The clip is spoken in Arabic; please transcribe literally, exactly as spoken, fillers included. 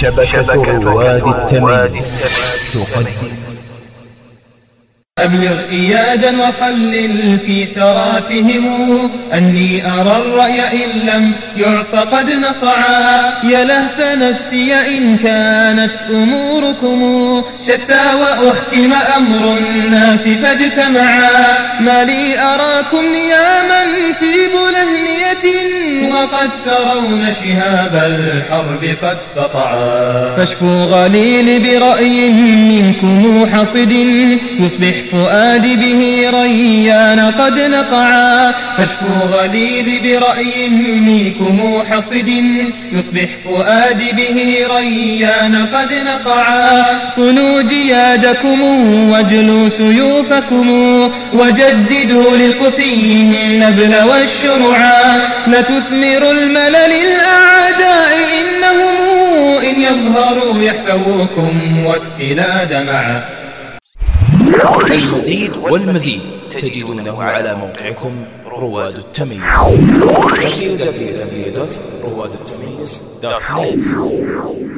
شبكة رواد التمييز تقدم. أبلغ إيادا وقلل في سراتهم أني أرى الرأي إن لم يعص قد نصعا. يا لهف نفسي إن كانت أموركم شتى وأحكم أمر الناس فاجتمعا. ما لي أراكم نياما في بلهنية وقد ترون شهاب الحرب قد سطعا. فاشفوا غليل برأي منكم حصد يصبح فؤادي به ريان قد نقعا. فاشفوا غليل برأي منكم حصد يصبح فؤادي به ريان قد نقعا. صنوا جيادكم واجلوا سيوفكم وجددوا للقسي النبل والشرعا. لتثمروا الملل الأعداء إنهم إن يظهروا يحتووكم والتلاد معا. المزيد والمزيد تجدونه على موقعكم رواد التمييز دبليو دبليو دبليو دوت رواد التمييز دوت نت.